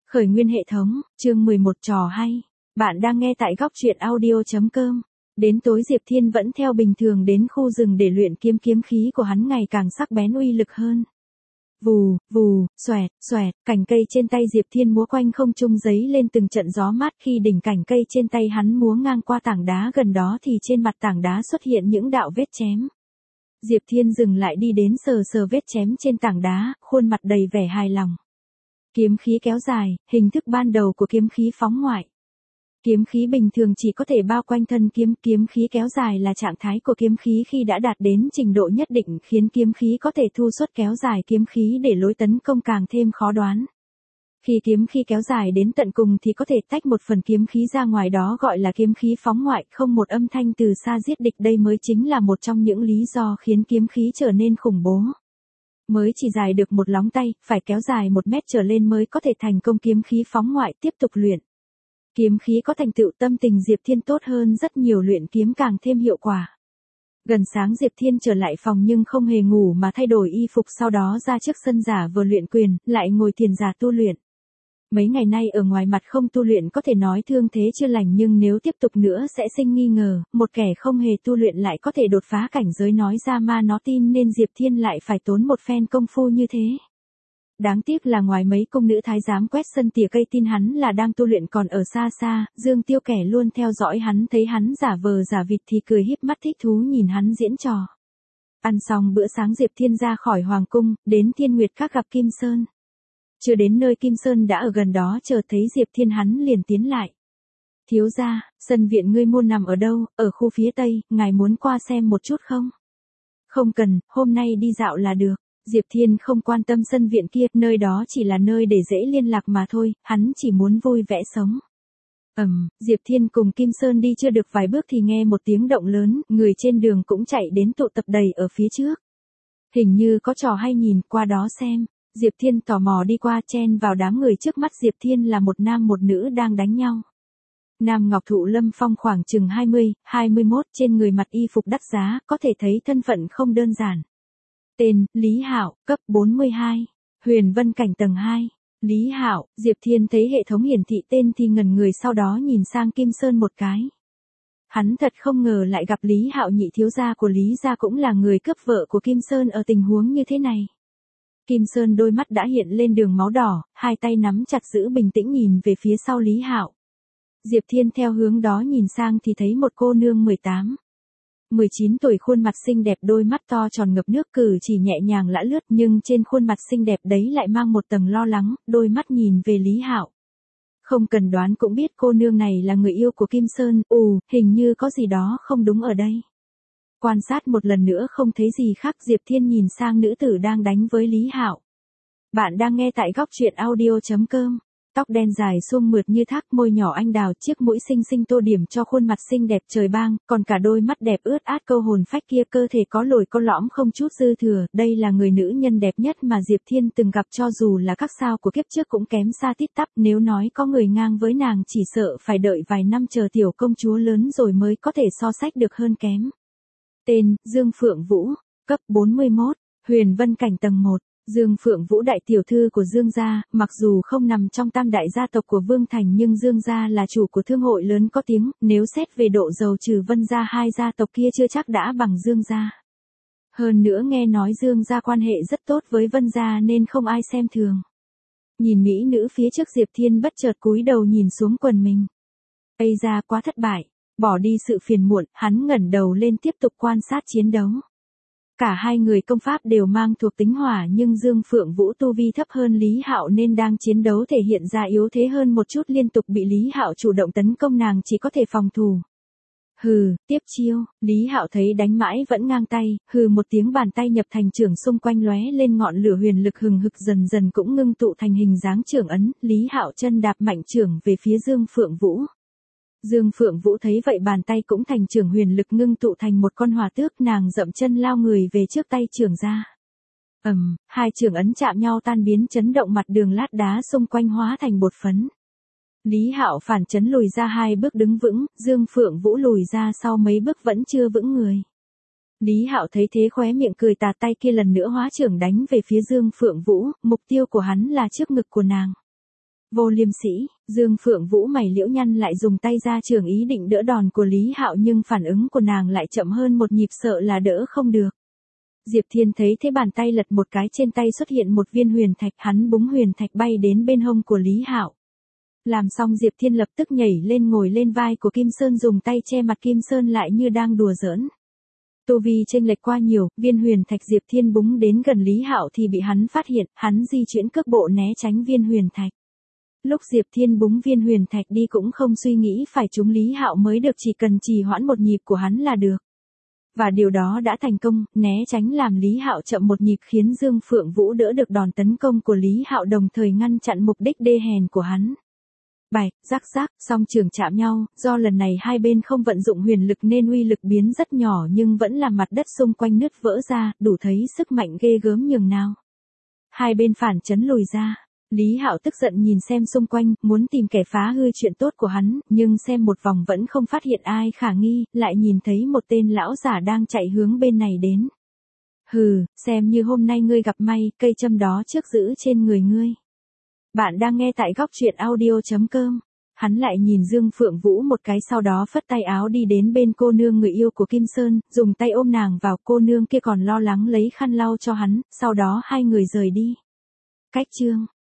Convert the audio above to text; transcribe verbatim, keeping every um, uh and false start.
Khởi nguyên hệ thống, chương mười một trò hay. Bạn đang nghe tại góc truyện audio.com. Đến tối Diệp Thiên vẫn theo bình thường đến khu rừng để luyện kiếm kiếm khí của hắn ngày càng sắc bén uy lực hơn. Vù, vù, xoẹt, xoẹt, cành cây trên tay Diệp Thiên múa quanh không trung giấy lên từng trận gió mát khi đỉnh cành cây trên tay hắn múa ngang qua tảng đá gần đó thì trên mặt tảng đá xuất hiện những đạo vết chém. Diệp Thiên dừng lại đi đến sờ sờ vết chém trên tảng đá, khuôn mặt đầy vẻ hài lòng. Kiếm khí kéo dài, hình thức ban đầu của kiếm khí phóng ngoại. Kiếm khí bình thường chỉ có thể bao quanh thân kiếm, kiếm khí kéo dài là trạng thái của kiếm khí khi đã đạt đến trình độ nhất định khiến kiếm khí có thể thu suất kéo dài kiếm khí để lối tấn công càng thêm khó đoán. Khi kiếm khí kéo dài đến tận cùng thì có thể tách một phần kiếm khí ra ngoài, đó gọi là kiếm khí phóng ngoại, không một âm thanh từ xa giết địch, đây mới chính là một trong những lý do khiến kiếm khí trở nên khủng bố. Mới chỉ dài được một lóng tay, phải kéo dài một mét trở lên mới có thể thành công kiếm khí phóng ngoại. Tiếp tục luyện. Kiếm khí có thành tựu, tâm tình Diệp Thiên tốt hơn rất nhiều, luyện kiếm càng thêm hiệu quả. Gần sáng Diệp Thiên trở lại phòng nhưng không hề ngủ mà thay đổi y phục, sau đó ra trước sân giả vừa luyện quyền, lại ngồi thiền giả tu luyện. Mấy ngày nay ở ngoài mặt không tu luyện có thể nói thương thế chưa lành, nhưng nếu tiếp tục nữa sẽ sinh nghi ngờ, một kẻ không hề tu luyện lại có thể đột phá cảnh giới nói ra ma nó tin, nên Diệp Thiên lại phải tốn một phen công phu như thế. Đáng tiếc là ngoài mấy cung nữ thái giám quét sân tỉa cây tin hắn là đang tu luyện, còn ở xa xa, Dương Tiêu kẻ luôn theo dõi hắn thấy hắn giả vờ giả vịt thì cười híp mắt thích thú nhìn hắn diễn trò. Ăn xong bữa sáng Diệp Thiên ra khỏi hoàng cung, đến Thiên Nguyệt Các gặp Kim Sơn. Chưa đến nơi Kim Sơn đã ở gần đó chờ thấy Diệp Thiên hắn liền tiến lại. Thiếu gia, sân viện ngươi mua nằm ở đâu? Ở khu phía tây, ngài muốn qua xem một chút không? Không cần, hôm nay đi dạo là được. Diệp Thiên không quan tâm sân viện kia, nơi đó chỉ là nơi để dễ liên lạc mà thôi, hắn chỉ muốn vui vẻ sống. Ầm, um, Diệp Thiên cùng Kim Sơn đi chưa được vài bước thì nghe một tiếng động lớn, người trên đường cũng chạy đến tụ tập đầy ở phía trước. Hình như có trò hay, nhìn qua đó xem. Diệp Thiên tò mò đi qua, chen vào đám người. Trước mắt Diệp Thiên là một nam một nữ đang đánh nhau. Nam Ngọc Thụ Lâm Phong khoảng chừng hai mươi, hai mươi mốt, trên người mặc y phục đắt giá, có thể thấy thân phận không đơn giản. Tên, Lý Hạo, cấp bốn mươi hai, Huyền Vân Cảnh tầng hai. Lý Hạo, Diệp Thiên thấy hệ thống hiển thị tên thì ngẩn người, sau đó nhìn sang Kim Sơn một cái. Hắn thật không ngờ lại gặp Lý Hạo, nhị thiếu gia của Lý gia cũng là người cướp vợ của Kim Sơn ở tình huống như thế này. Kim Sơn đôi mắt đã hiện lên đường máu đỏ, hai tay nắm chặt giữ bình tĩnh nhìn về phía sau Lý Hạo. Diệp Thiên theo hướng đó nhìn sang thì thấy một cô nương mười tám, mười chín tuổi, khuôn mặt xinh đẹp, đôi mắt to tròn ngập nước, cử chỉ nhẹ nhàng lã lướt, nhưng trên khuôn mặt xinh đẹp đấy lại mang một tầng lo lắng, đôi mắt nhìn về Lý Hạo. Không cần đoán cũng biết cô nương này là người yêu của Kim Sơn. Ù, hình như có gì đó không đúng ở đây. Quan sát một lần nữa không thấy gì khác, Diệp Thiên nhìn sang nữ tử đang đánh với Lý Hạo. Bạn đang nghe tại góc truyện audio.com. Tóc đen dài xuông mượt như thác, môi nhỏ anh đào, chiếc mũi xinh xinh tô điểm cho khuôn mặt xinh đẹp trời bang, còn cả đôi mắt đẹp ướt át câu hồn phách kia, cơ thể có lồi có lõm không chút dư thừa, đây là người nữ nhân đẹp nhất mà Diệp Thiên từng gặp, cho dù là các sao của kiếp trước cũng kém xa tít tắp, nếu nói có người ngang với nàng chỉ sợ phải đợi vài năm chờ tiểu công chúa lớn rồi mới có thể so sánh được hơn kém. Tên, Dương Phượng Vũ, cấp bốn mươi mốt, Huyền Vân Cảnh tầng một. Dương Phượng Vũ đại tiểu thư của Dương gia, mặc dù không nằm trong tam đại gia tộc của Vương Thành nhưng Dương gia là chủ của thương hội lớn có tiếng, nếu xét về độ giàu trừ Vân gia hai gia tộc kia chưa chắc đã bằng Dương gia. Hơn nữa nghe nói Dương gia quan hệ rất tốt với Vân gia nên không ai xem thường. Nhìn mỹ nữ phía trước, Diệp Thiên bất chợt cúi đầu nhìn xuống quần mình. Ây da, quá thất bại. Bỏ đi sự phiền muộn, hắn ngẩng đầu lên tiếp tục quan sát chiến đấu. Cả hai người công pháp đều mang thuộc tính hỏa, nhưng Dương Phượng Vũ tu vi thấp hơn Lý Hạo nên đang chiến đấu thể hiện ra yếu thế hơn một chút, liên tục bị Lý Hạo chủ động tấn công, nàng chỉ có thể phòng thủ. Hừ, tiếp chiêu. Lý Hạo thấy đánh mãi vẫn ngang tay, hừ một tiếng, bàn tay nhập thành trưởng, xung quanh lóe lên ngọn lửa huyền lực hừng hực, dần dần cũng ngưng tụ thành hình dáng trưởng ấn. Lý Hạo chân đạp mạnh trưởng về phía Dương Phượng Vũ. Dương Phượng Vũ thấy vậy, bàn tay cũng thành trưởng huyền lực ngưng tụ thành một con hỏa tước, nàng dậm chân lao người về trước, tay trưởng ra. Ầm, um, hai trưởng ấn chạm nhau tan biến, chấn động mặt đường lát đá xung quanh hóa thành bột phấn. Lý Hạo phản chấn lùi ra hai bước đứng vững, Dương Phượng Vũ lùi ra sau mấy bước vẫn chưa vững người. Lý Hạo thấy thế khóe miệng cười tà, tay kia lần nữa hóa trưởng đánh về phía Dương Phượng Vũ, mục tiêu của hắn là trước ngực của nàng. Vô liêm sĩ, Dương Phượng Vũ mày liễu nhăn lại dùng tay ra trường ý định đỡ đòn của Lý Hạo nhưng phản ứng của nàng lại chậm hơn một nhịp sợ là đỡ không được. Diệp Thiên thấy thế bàn tay lật một cái trên tay xuất hiện một viên huyền thạch, hắn búng huyền thạch bay đến bên hông của Lý Hạo. Làm xong Diệp Thiên lập tức nhảy lên ngồi lên vai của Kim Sơn dùng tay che mặt Kim Sơn lại như đang đùa giỡn. Tu vi chênh lệch qua nhiều, viên huyền thạch Diệp Thiên búng đến gần Lý Hạo thì bị hắn phát hiện, hắn di chuyển cước bộ né tránh viên huyền thạch. Lúc Diệp Thiên búng viên huyền thạch đi cũng không suy nghĩ phải trúng Lý Hạo mới được, chỉ cần trì hoãn một nhịp của hắn là được. Và điều đó đã thành công, né tránh làm Lý Hạo chậm một nhịp khiến Dương Phượng Vũ đỡ được đòn tấn công của Lý Hạo đồng thời ngăn chặn mục đích đê hèn của hắn. Bài, rắc rắc, song trường chạm nhau, do lần này hai bên không vận dụng huyền lực nên uy lực biến rất nhỏ nhưng vẫn làm mặt đất xung quanh nứt vỡ ra, đủ thấy sức mạnh ghê gớm nhường nào. Hai bên phản chấn lùi ra. Lý Hạo tức giận nhìn xem xung quanh, muốn tìm kẻ phá hư chuyện tốt của hắn, nhưng xem một vòng vẫn không phát hiện ai khả nghi, lại nhìn thấy một tên lão giả đang chạy hướng bên này đến. Hừ, xem như hôm nay ngươi gặp may, cây châm đó trước giữ trên người ngươi. Bạn đang nghe tại góc truyện audio chấm com. Hắn lại nhìn Dương Phượng Vũ một cái sau đó phất tay áo đi đến bên cô nương người yêu của Kim Sơn, dùng tay ôm nàng vào, cô nương kia còn lo lắng lấy khăn lau cho hắn, sau đó hai người rời đi. Cách chương